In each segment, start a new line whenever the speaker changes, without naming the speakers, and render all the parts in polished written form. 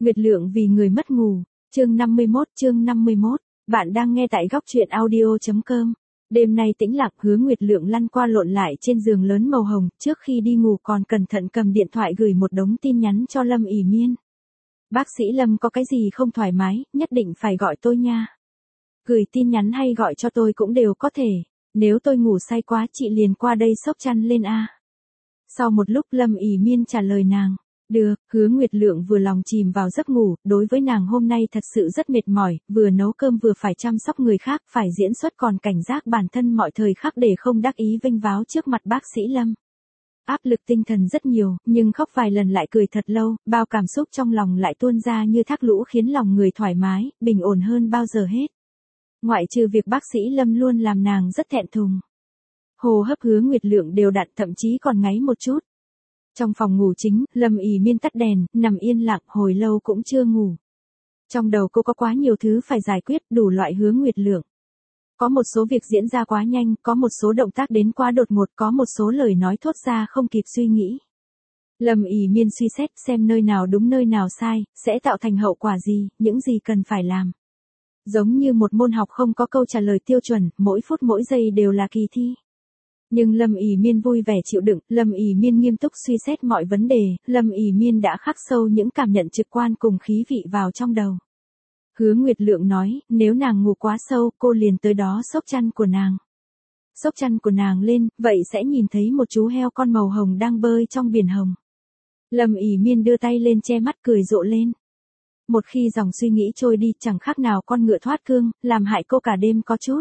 Nguyệt Lượng vì người mất ngủ, chương 51, bạn đang nghe tại góc truyện audio.com. Đêm nay tĩnh lặng, Hứa Nguyệt Lượng lăn qua lộn lại trên giường lớn màu hồng, trước khi đi ngủ còn cẩn thận cầm điện thoại gửi một đống tin nhắn cho Lâm ỉ Miên. Bác sĩ Lâm có cái gì không thoải mái, nhất định phải gọi tôi nha. Gửi tin nhắn hay gọi cho tôi cũng đều có thể, nếu tôi ngủ say quá chị liền qua đây xốc chăn lên a. Sau một lúc Lâm ỉ Miên trả lời nàng. Được, Hứa Nguyệt Lượng vừa lòng chìm vào giấc ngủ, đối với nàng hôm nay thật sự rất mệt mỏi, vừa nấu cơm vừa phải chăm sóc người khác, phải diễn xuất còn cảnh giác bản thân mọi thời khắc để không đắc ý vênh váo trước mặt bác sĩ Lâm. Áp lực tinh thần rất nhiều, nhưng khóc vài lần lại cười thật lâu, bao cảm xúc trong lòng lại tuôn ra như thác lũ khiến lòng người thoải mái, bình ổn hơn bao giờ hết. Ngoại trừ việc bác sĩ Lâm luôn làm nàng rất thẹn thùng. Hô hấp Hứa Nguyệt Lượng đều đặn, thậm chí còn ngáy một chút. Trong phòng ngủ chính, Lâm ỉ Miên tắt đèn, nằm yên lặng hồi lâu cũng chưa ngủ. Trong đầu cô có quá nhiều thứ phải giải quyết, đủ loại Hứa Nguyệt Lượng. Có một số việc diễn ra quá nhanh, có một số động tác đến quá đột ngột, có một số lời nói thốt ra không kịp suy nghĩ. Lâm ỉ Miên suy xét xem nơi nào đúng nơi nào sai, sẽ tạo thành hậu quả gì, những gì cần phải làm. Giống như một môn học không có câu trả lời tiêu chuẩn, mỗi phút mỗi giây đều là kỳ thi. Nhưng Lâm ỉ Miên vui vẻ chịu đựng, Lâm ỉ Miên nghiêm túc suy xét mọi vấn đề, Lâm ỉ Miên đã khắc sâu những cảm nhận trực quan cùng khí vị vào trong đầu. Hứa Nguyệt Lượng nói, nếu nàng ngủ quá sâu, cô liền tới đó xốc chăn của nàng. Xốc chăn của nàng lên, vậy sẽ nhìn thấy một chú heo con màu hồng đang bơi trong biển hồng. Lâm ỉ Miên đưa tay lên che mắt cười rộ lên. Một khi dòng suy nghĩ trôi đi, chẳng khác nào con ngựa thoát cương, làm hại cô cả đêm có chút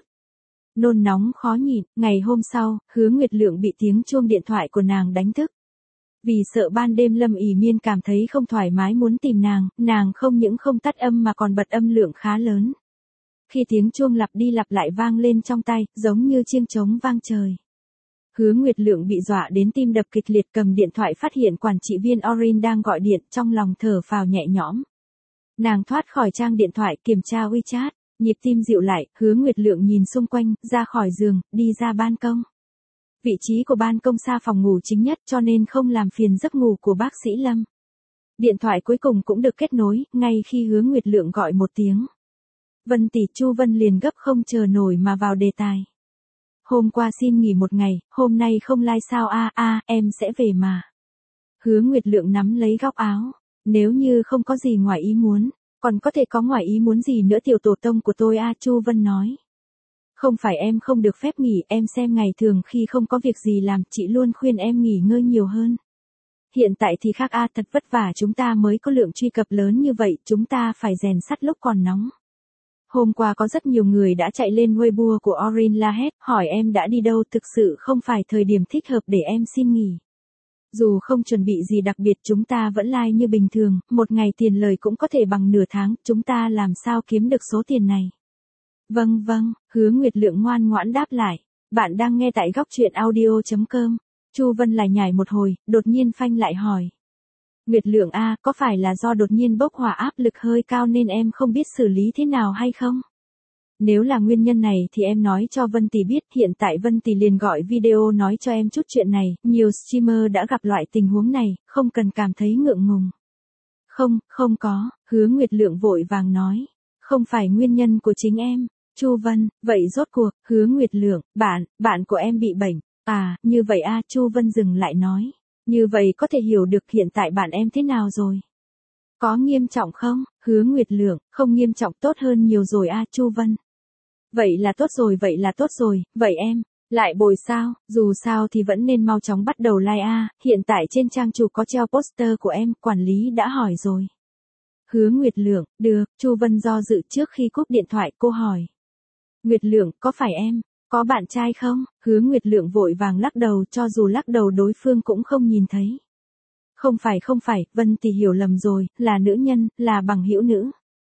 nôn nóng khó nhịn. Ngày hôm sau, Hứa Nguyệt Lượng bị tiếng chuông điện thoại của nàng đánh thức. Vì sợ ban đêm Lâm ỉ Miên cảm thấy không thoải mái muốn tìm nàng không những không tắt âm mà còn bật âm lượng khá lớn. Khi tiếng chuông lặp đi lặp lại vang lên trong tai, giống như chiêng trống vang trời. Hứa Nguyệt Lượng bị dọa đến tim đập kịch liệt, cầm điện thoại phát hiện quản trị viên Orin đang gọi điện, trong lòng thở phào nhẹ nhõm. Nàng thoát khỏi trang điện thoại, kiểm tra WeChat. Nhịp tim dịu lại, Hứa Nguyệt Lượng nhìn xung quanh, ra khỏi giường, đi ra ban công. Vị trí của ban công xa phòng ngủ chính nhất cho nên không làm phiền giấc ngủ của bác sĩ Lâm. Điện thoại cuối cùng cũng được kết nối, ngay khi Hứa Nguyệt Lượng gọi một tiếng. Vân tỷ, Chu Vân liền gấp không chờ nổi mà vào đề tài. Hôm qua xin nghỉ một ngày, hôm nay không like sao em sẽ về mà. Hứa Nguyệt Lượng nắm lấy góc áo. Nếu như không có gì ngoài ý muốn. Còn có thể có ngoài ý muốn gì nữa tiểu tổ tông của tôi Chu Vân nói. Không phải em không được phép nghỉ, em xem ngày thường khi không có việc gì làm, chị luôn khuyên em nghỉ ngơi nhiều hơn. Hiện tại thì khác thật vất vả chúng ta mới có lượng truy cập lớn như vậy, chúng ta phải rèn sắt lúc còn nóng. Hôm qua có rất nhiều người đã chạy lên Weibo của Orin la hét, hỏi em đã đi đâu, thực sự không phải thời điểm thích hợp để em xin nghỉ. Dù không chuẩn bị gì đặc biệt chúng ta vẫn like như bình thường, một ngày tiền lời cũng có thể bằng nửa tháng, chúng ta làm sao kiếm được số tiền này. Vâng, Hứa Nguyệt Lượng ngoan ngoãn đáp lại. Bạn đang nghe tại góc truyện audio.com. Chu Vân lại nhảy một hồi, đột nhiên phanh lại hỏi. Nguyệt Lượng có phải là do đột nhiên bốc hỏa áp lực hơi cao nên em không biết xử lý thế nào hay không? Nếu là nguyên nhân này thì em nói cho Vân tỷ biết, hiện tại Vân tỷ liền gọi video nói cho em chút chuyện này, nhiều streamer đã gặp loại tình huống này, không cần cảm thấy ngượng ngùng. Không có, Hứa Nguyệt Lượng vội vàng nói, không phải nguyên nhân của chính em. Chu Vân, vậy rốt cuộc, Hứa Nguyệt Lượng, bạn của em bị bệnh, như vậy Chu Vân dừng lại nói, như vậy có thể hiểu được hiện tại bạn em thế nào rồi. Có nghiêm trọng không? Hứa Nguyệt Lượng, không nghiêm trọng, tốt hơn nhiều rồi Chu Vân. Vậy là tốt rồi, vậy em, lại bồi sao, dù sao thì vẫn nên mau chóng bắt đầu like hiện tại trên trang chủ có treo poster của em, quản lý đã hỏi rồi. Hứa Nguyệt Lượng, được, Chu Vân do dự trước khi cúp điện thoại, cô hỏi. Nguyệt Lượng, có phải em, có bạn trai không? Hứa Nguyệt Lượng vội vàng lắc đầu, cho dù lắc đầu đối phương cũng không nhìn thấy. Không phải, Vân tỷ hiểu lầm rồi, là nữ nhân, là bằng hữu nữ.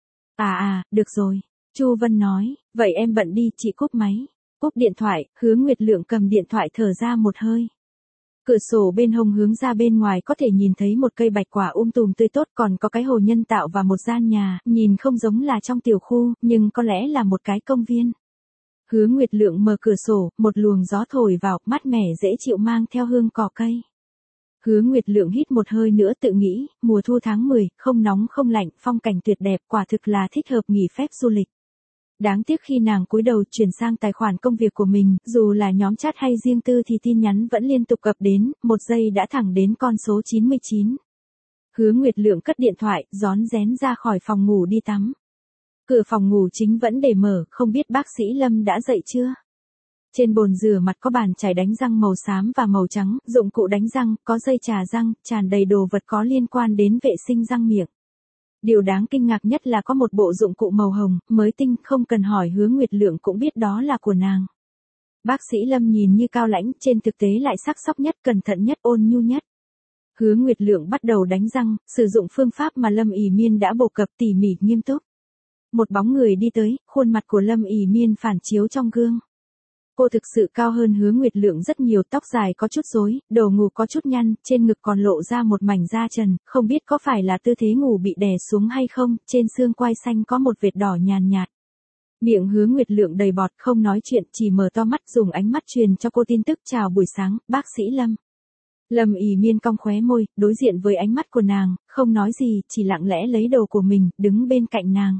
Được rồi. Chu Vân nói, vậy em bận đi, chị cúp máy. Cúp điện thoại, Hứa Nguyệt Lượng cầm điện thoại thở ra một hơi. Cửa sổ bên hông hướng ra bên ngoài có thể nhìn thấy một cây bạch quả tùm tươi tốt, còn có cái hồ nhân tạo và một gian nhà, nhìn không giống là trong tiểu khu, nhưng có lẽ là một cái công viên. Hứa Nguyệt Lượng mở cửa sổ, một luồng gió thổi vào, mát mẻ dễ chịu mang theo hương cỏ cây. Hứa Nguyệt Lượng hít một hơi nữa tự nghĩ, mùa thu tháng 10, không nóng không lạnh, phong cảnh tuyệt đẹp, quả thực là thích hợp nghỉ phép du lịch. Đáng tiếc khi nàng cúi đầu chuyển sang tài khoản công việc của mình, dù là nhóm chat hay riêng tư thì tin nhắn vẫn liên tục cập đến, một giây đã thẳng đến con số 99. Hứa Nguyệt Lượng cất điện thoại, rón rén ra khỏi phòng ngủ đi tắm. Cửa phòng ngủ chính vẫn để mở, không biết bác sĩ Lâm đã dậy chưa? Trên bồn rửa mặt có bàn chải đánh răng màu xám và màu trắng, dụng cụ đánh răng, có dây trà răng, tràn đầy đồ vật có liên quan đến vệ sinh răng miệng. Điều đáng kinh ngạc nhất là có một bộ dụng cụ màu hồng, mới tinh, không cần hỏi Hứa Nguyệt Lượng cũng biết đó là của nàng. Bác sĩ Lâm nhìn như cao lãnh, trên thực tế lại sắc sóc nhất, cẩn thận nhất, ôn nhu nhất. Hứa Nguyệt Lượng bắt đầu đánh răng, sử dụng phương pháp mà Lâm ỉ Miên đã bổ cập tỉ mỉ nghiêm túc. Một bóng người đi tới, khuôn mặt của Lâm ỉ Miên phản chiếu trong gương. Cô thực sự cao hơn Hứa Nguyệt Lượng rất nhiều, tóc dài có chút rối, đầu ngủ có chút nhăn, trên ngực còn lộ ra một mảnh da trần, không biết có phải là tư thế ngủ bị đè xuống hay không, trên xương quai xanh có một vệt đỏ nhàn nhạt. Miệng Hứa Nguyệt Lượng đầy bọt, không nói chuyện, chỉ mở to mắt dùng ánh mắt truyền cho cô tin tức chào buổi sáng, bác sĩ Lâm. Lâm ỉ Miên cong khóe môi, đối diện với ánh mắt của nàng, không nói gì, chỉ lặng lẽ lấy đồ của mình, đứng bên cạnh nàng.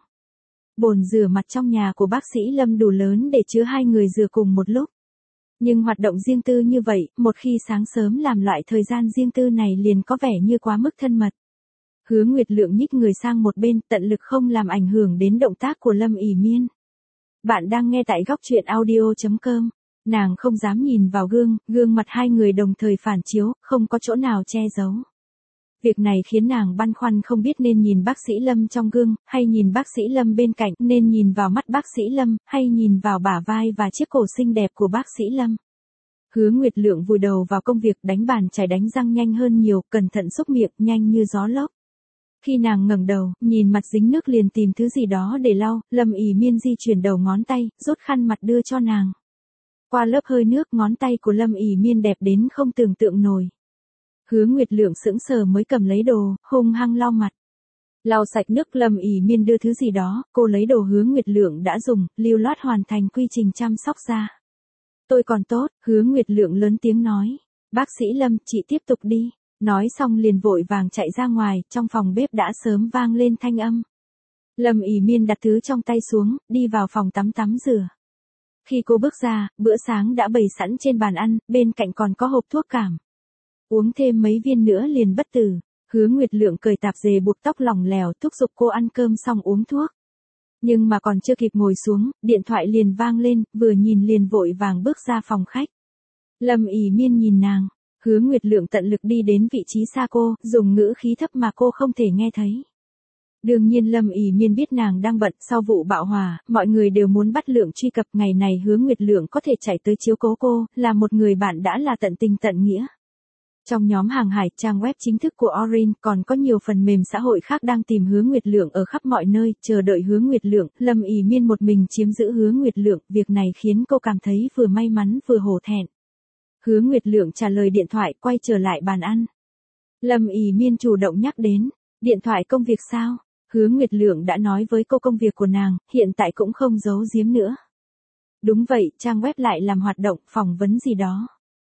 Bồn rửa mặt trong nhà của bác sĩ Lâm đủ lớn để chứa hai người rửa cùng một lúc. Nhưng hoạt động riêng tư như vậy, một khi sáng sớm làm loại thời gian riêng tư này liền có vẻ như quá mức thân mật. Hứa Nguyệt Lượng nhích người sang một bên, tận lực không làm ảnh hưởng đến động tác của Lâm ỉ Miên. Bạn đang nghe tại góc truyện audio.com. Nàng không dám nhìn vào gương, gương mặt hai người đồng thời phản chiếu, không có chỗ nào che giấu. Việc này khiến nàng băn khoăn không biết nên nhìn bác sĩ Lâm trong gương, hay nhìn bác sĩ Lâm bên cạnh, nên nhìn vào mắt bác sĩ Lâm, hay nhìn vào bả vai và chiếc cổ xinh đẹp của bác sĩ Lâm. Hứa Nguyệt Lượng vùi đầu vào công việc đánh bàn chải đánh răng nhanh hơn nhiều, cẩn thận xúc miệng, nhanh như gió lốc. Khi nàng ngẩng đầu, nhìn mặt dính nước liền tìm thứ gì đó để lau, Lâm ỉ Miên di chuyển đầu ngón tay, rút khăn mặt đưa cho nàng. Qua lớp hơi nước, ngón tay của Lâm ỉ Miên đẹp đến không tưởng tượng nổi. Hứa Nguyệt Lượng sững sờ mới cầm lấy đồ, hung hăng lau mặt. Lau sạch nước, Lâm ỉ Miên đưa thứ gì đó, cô lấy đồ Hứa Nguyệt Lượng đã dùng, lưu loát hoàn thành quy trình chăm sóc da. Tôi còn tốt, Hứa Nguyệt Lượng lớn tiếng nói. Bác sĩ Lâm, chị tiếp tục đi. Nói xong liền vội vàng chạy ra ngoài, trong phòng bếp đã sớm vang lên thanh âm. Lâm ỉ Miên đặt thứ trong tay xuống, đi vào phòng tắm rửa. Khi cô bước ra, bữa sáng đã bày sẵn trên bàn ăn, bên cạnh còn có hộp thuốc cảm. Uống thêm mấy viên nữa liền bất tử. Hứa Nguyệt Lượng cởi tạp dề buộc tóc lỏng lẻo, thúc giục cô ăn cơm xong uống thuốc. Nhưng mà còn chưa kịp ngồi xuống, điện thoại liền vang lên, vừa nhìn liền vội vàng bước ra phòng khách. Lâm ỉ Miên nhìn nàng, Hứa Nguyệt Lượng tận lực đi đến vị trí xa cô, dùng ngữ khí thấp mà cô không thể nghe thấy. Đương nhiên Lâm ỉ Miên biết nàng đang bận, sau vụ bạo hỏa, mọi người đều muốn bắt Lượng truy cập, ngày này Hứa Nguyệt Lượng có thể chạy tới chiếu cố cô, là một người bạn đã là tận tình tận nghĩa. Trong nhóm hàng hải, trang web chính thức của Orin, còn có nhiều phần mềm xã hội khác đang tìm Hứa Nguyệt Lượng ở khắp mọi nơi, chờ đợi Hứa Nguyệt Lượng. Lâm ỉ Miên một mình chiếm giữ Hứa Nguyệt Lượng, việc này khiến cô cảm thấy vừa may mắn vừa hổ thẹn. Hứa Nguyệt Lượng trả lời điện thoại, quay trở lại bàn ăn. Lâm ỉ Miên chủ động nhắc đến, điện thoại công việc sao? Hứa Nguyệt Lượng đã nói với cô công việc của nàng, hiện tại cũng không giấu giếm nữa. Đúng vậy, trang web lại làm hoạt động, phỏng vấn gì đó.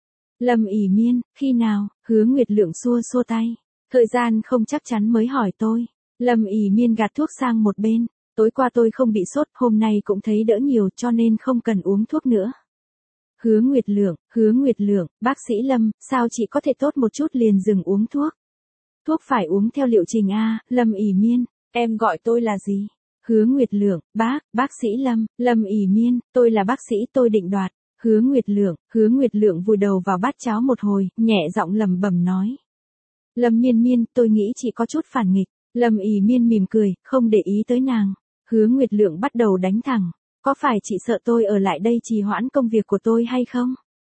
Lâm ỉ Miên, khi nào? Hứa Nguyệt Lượng xua xua tay. Thời gian không chắc chắn mới hỏi tôi. Lâm ỉ Miên gạt thuốc sang một bên. Tối qua tôi không bị sốt, hôm nay cũng thấy đỡ nhiều cho nên không cần uống thuốc nữa. Hứa Nguyệt Lượng, bác sĩ Lâm, sao chị có thể tốt một chút liền dừng uống thuốc? Thuốc phải uống theo liệu trình A, Lâm ỉ Miên, em gọi tôi là gì? Hứa Nguyệt Lượng, bác sĩ Lâm, Lâm ỉ Miên, tôi là bác sĩ, tôi định đoạt. Hứa Nguyệt Lượng vùi đầu vào bát cháo một hồi, nhẹ giọng lẩm bẩm nói. Lâm Miên, tôi nghĩ chị có chút phản nghịch. Lâm ỉ Miên mỉm cười, không để ý tới nàng. Hứa Nguyệt Lượng bắt đầu đánh thẳng. Có phải chị sợ tôi ở lại đây trì hoãn công việc của tôi hay không?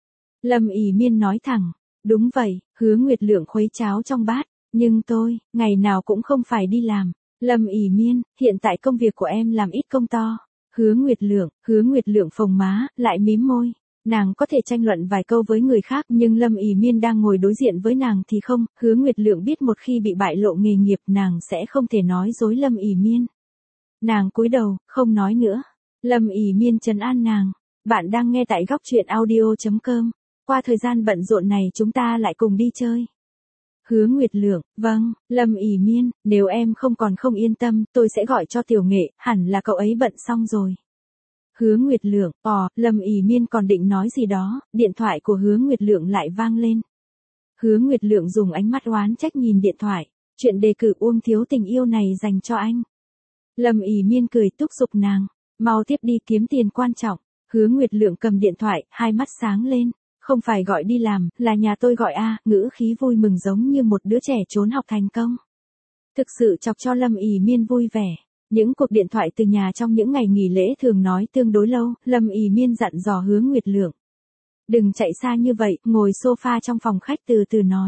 Lâm ỉ Miên nói thẳng. Đúng vậy, Hứa Nguyệt Lượng khuấy cháo trong bát. Nhưng tôi, ngày nào cũng không phải đi làm. Lâm ỉ Miên, hiện tại công việc của em làm ít công to. Hứa Nguyệt Lượng phồng má, lại mím môi. Nàng có thể tranh luận vài câu với người khác, nhưng Lâm ỉ Miên đang ngồi đối diện với nàng thì không. Hứa Nguyệt Lượng biết một khi bị bại lộ nghề nghiệp nàng sẽ không thể nói dối Lâm ỉ Miên. Nàng cúi đầu, không nói nữa. Lâm ỉ Miên trấn an nàng. Bạn đang nghe tại góc truyện audio.com. Qua thời gian bận rộn này chúng ta lại cùng đi chơi. Hứa Nguyệt Lượng, vâng, Lâm ỉ Miên, nếu em không yên tâm, tôi sẽ gọi cho Tiểu Nghệ, hẳn là cậu ấy bận xong rồi. Hứa Nguyệt Lượng, Lâm ỉ Miên còn định nói gì đó, điện thoại của Hứa Nguyệt Lượng lại vang lên. Hứa Nguyệt Lượng dùng ánh mắt oán trách nhìn điện thoại, chuyện đề cử Uông Thiếu tình yêu này dành cho anh. Lâm ỉ Miên cười thúc giục nàng, mau tiếp đi kiếm tiền quan trọng. Hứa Nguyệt Lượng cầm điện thoại, hai mắt sáng lên, không phải gọi đi làm, là nhà tôi gọi a, ngữ khí vui mừng giống như một đứa trẻ trốn học thành công. Thực sự chọc cho Lâm ỉ Miên vui vẻ. Những cuộc điện thoại từ nhà trong những ngày nghỉ lễ thường nói tương đối lâu, Lâm ỉ Miên dặn dò Hứa Nguyệt Lượng. Đừng chạy xa như vậy, ngồi sofa trong phòng khách từ từ nói.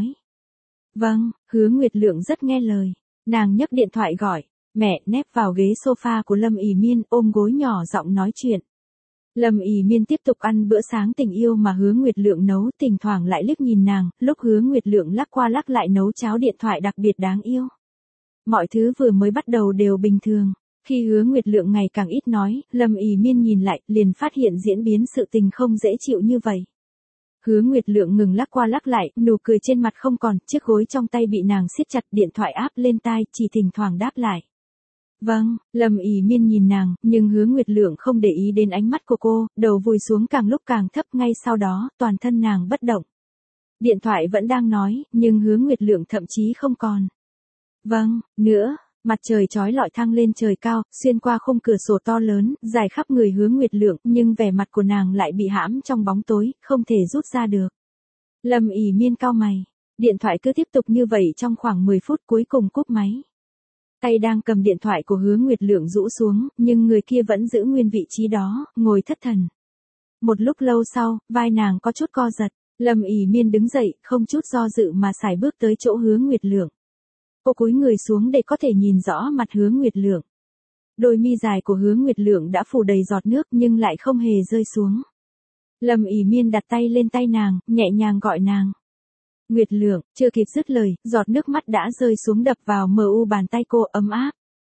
Vâng, Hứa Nguyệt Lượng rất nghe lời. Nàng nhấc điện thoại gọi, mẹ nép vào ghế sofa của Lâm ỉ Miên ôm gối nhỏ giọng nói chuyện. Lâm ỉ Miên tiếp tục ăn bữa sáng tình yêu mà Hứa Nguyệt Lượng nấu, thỉnh thoảng lại liếc nhìn nàng, lúc Hứa Nguyệt Lượng lắc qua lắc lại nấu cháo điện thoại đặc biệt đáng yêu. Mọi thứ vừa mới bắt đầu đều bình thường. Khi Hứa Nguyệt Lượng ngày càng ít nói, Lâm ỉ Miên nhìn lại, liền phát hiện diễn biến sự tình không dễ chịu như vậy. Hứa Nguyệt Lượng ngừng lắc qua lắc lại, nụ cười trên mặt không còn, chiếc gối trong tay bị nàng siết chặt, điện thoại áp lên tai, chỉ thỉnh thoảng đáp lại. Vâng, Lâm ỉ Miên nhìn nàng, nhưng Hứa Nguyệt Lượng không để ý đến ánh mắt của cô, đầu vùi xuống càng lúc càng thấp, ngay sau đó, toàn thân nàng bất động. Điện thoại vẫn đang nói, nhưng Hứa Nguyệt Lượng thậm chí không còn. Vâng, nữa, mặt trời chói lọi thăng lên trời cao, xuyên qua khung cửa sổ to lớn, dài khắp người Hứa Nguyệt Lượng, nhưng vẻ mặt của nàng lại bị hãm trong bóng tối, không thể rút ra được. Lâm ỉ Miên cau mày, điện thoại cứ tiếp tục như vậy trong khoảng 10 phút cuối cùng cúp máy. Tay đang cầm điện thoại của Hứa Nguyệt Lượng rũ xuống, nhưng người kia vẫn giữ nguyên vị trí đó, ngồi thất thần. Một lúc lâu sau, vai nàng có chút co giật, Lâm ỉ Miên đứng dậy, không chút do dự mà sải bước tới chỗ Hứa Nguyệt Lượng. Cô cúi người xuống để có thể nhìn rõ mặt Hứa Nguyệt Lượng. Đôi mi dài của Hứa Nguyệt Lượng đã phủ đầy giọt nước nhưng lại không hề rơi xuống. Lâm ỉ Miên đặt tay lên tay nàng, nhẹ nhàng gọi nàng. Nguyệt Lượng, chưa kịp dứt lời, giọt nước mắt đã rơi xuống đập vào mờ u bàn tay cô ấm áp.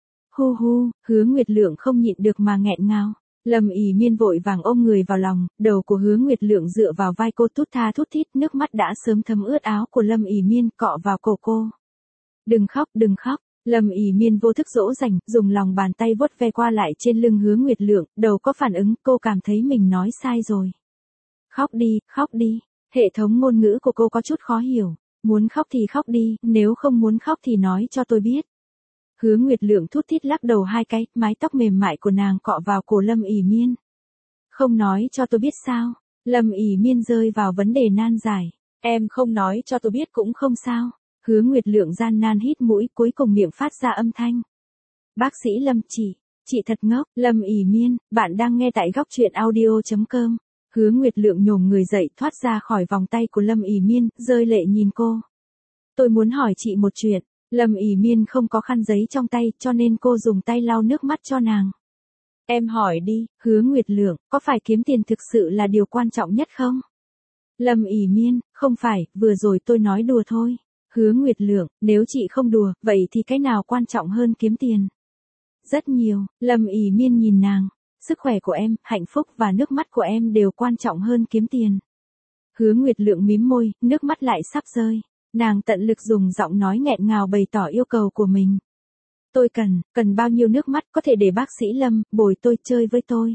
Hu hu, Hứa Nguyệt Lượng không nhịn được mà nghẹn ngào. Lâm ỉ Miên vội vàng ôm người vào lòng, đầu của Hứa Nguyệt Lượng dựa vào vai cô thút tha thút thít, nước mắt đã sớm thấm ướt áo của Lâm ỉ Miên cọ vào cổ cô. Đừng khóc, đừng khóc. Lâm ỉ Miên vô thức dỗ dành, dùng lòng bàn tay vuốt ve qua lại trên lưng Hứa Nguyệt Lượng, đầu có phản ứng, cô cảm thấy mình nói sai rồi. Khóc đi, khóc đi. Hệ thống ngôn ngữ của cô có chút khó hiểu. Muốn khóc thì khóc đi, nếu không muốn khóc thì nói cho tôi biết. Hứa Nguyệt Lượng thút thít lắc đầu hai cái, mái tóc mềm mại của nàng cọ vào cổ Lâm ỉ Miên. Không nói cho tôi biết sao? Lâm ỉ Miên rơi vào vấn đề nan giải. Em không nói cho tôi biết cũng không sao. Hứa Nguyệt Lượng gian nan hít mũi, cuối cùng miệng phát ra âm thanh. Bác sĩ Lâm chị thật ngốc. Lâm ỉ Miên, bạn đang nghe tại góc truyện audio.com. Hứa Nguyệt Lượng nhổm người dậy, thoát ra khỏi vòng tay của Lâm ỉ Miên, rơi lệ nhìn cô. Tôi muốn hỏi chị một chuyện. Lâm ỉ Miên không có khăn giấy trong tay, cho nên cô dùng tay lau nước mắt cho nàng. Em hỏi đi. Hứa Nguyệt Lượng, có phải kiếm tiền thực sự là điều quan trọng nhất không? Lâm ỉ Miên, không phải, vừa rồi tôi nói đùa thôi. Hứa Nguyệt Lượng, nếu chị không đùa, vậy thì cái nào quan trọng hơn kiếm tiền? Rất nhiều. Lâm ỉ Miên nhìn nàng. Sức khỏe của em, hạnh phúc và nước mắt của em đều quan trọng hơn kiếm tiền. Hứa Nguyệt Lượng mím môi, nước mắt lại sắp rơi. Nàng tận lực dùng giọng nói nghẹn ngào bày tỏ yêu cầu của mình. Tôi cần bao nhiêu nước mắt có thể để bác sĩ Lâm bồi tôi chơi với tôi.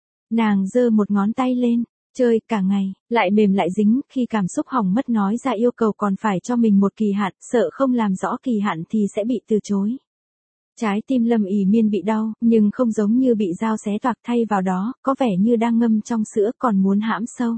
Nàng giơ một ngón tay lên, chơi cả ngày, lại mềm lại dính, khi cảm xúc hỏng mất nói ra yêu cầu còn phải cho mình một kỳ hạn, sợ không làm rõ kỳ hạn thì sẽ bị từ chối. Trái tim Lâm ỉ Miên bị đau, nhưng không giống như bị dao xé toạc, thay vào đó, có vẻ như đang ngâm trong sữa còn muốn hãm sâu.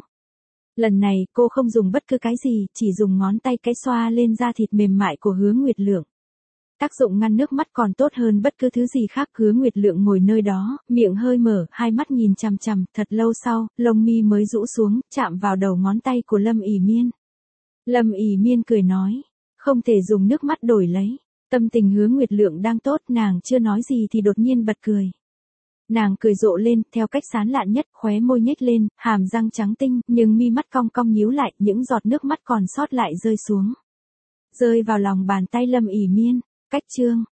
Lần này, cô không dùng bất cứ cái gì, chỉ dùng ngón tay cái xoa lên da thịt mềm mại của Hứa Nguyệt Lượng. Tác dụng ngăn nước mắt còn tốt hơn bất cứ thứ gì khác. Hứa Nguyệt Lượng ngồi nơi đó, miệng hơi mở, hai mắt nhìn chằm chằm, thật lâu sau, lông mi mới rũ xuống, chạm vào đầu ngón tay của Lâm ỉ Miên. Lâm ỉ Miên cười nói, không thể dùng nước mắt đổi lấy. Tâm tình Hứa Nguyệt Lượng đang tốt, nàng chưa nói gì thì đột nhiên bật cười. Nàng cười rộ lên, theo cách sán lạn nhất, khóe môi nhếch lên, hàm răng trắng tinh, nhưng mi mắt cong cong nhíu lại, những giọt nước mắt còn sót lại rơi xuống. Rơi vào lòng bàn tay Lâm ỉ Miên. Cách chương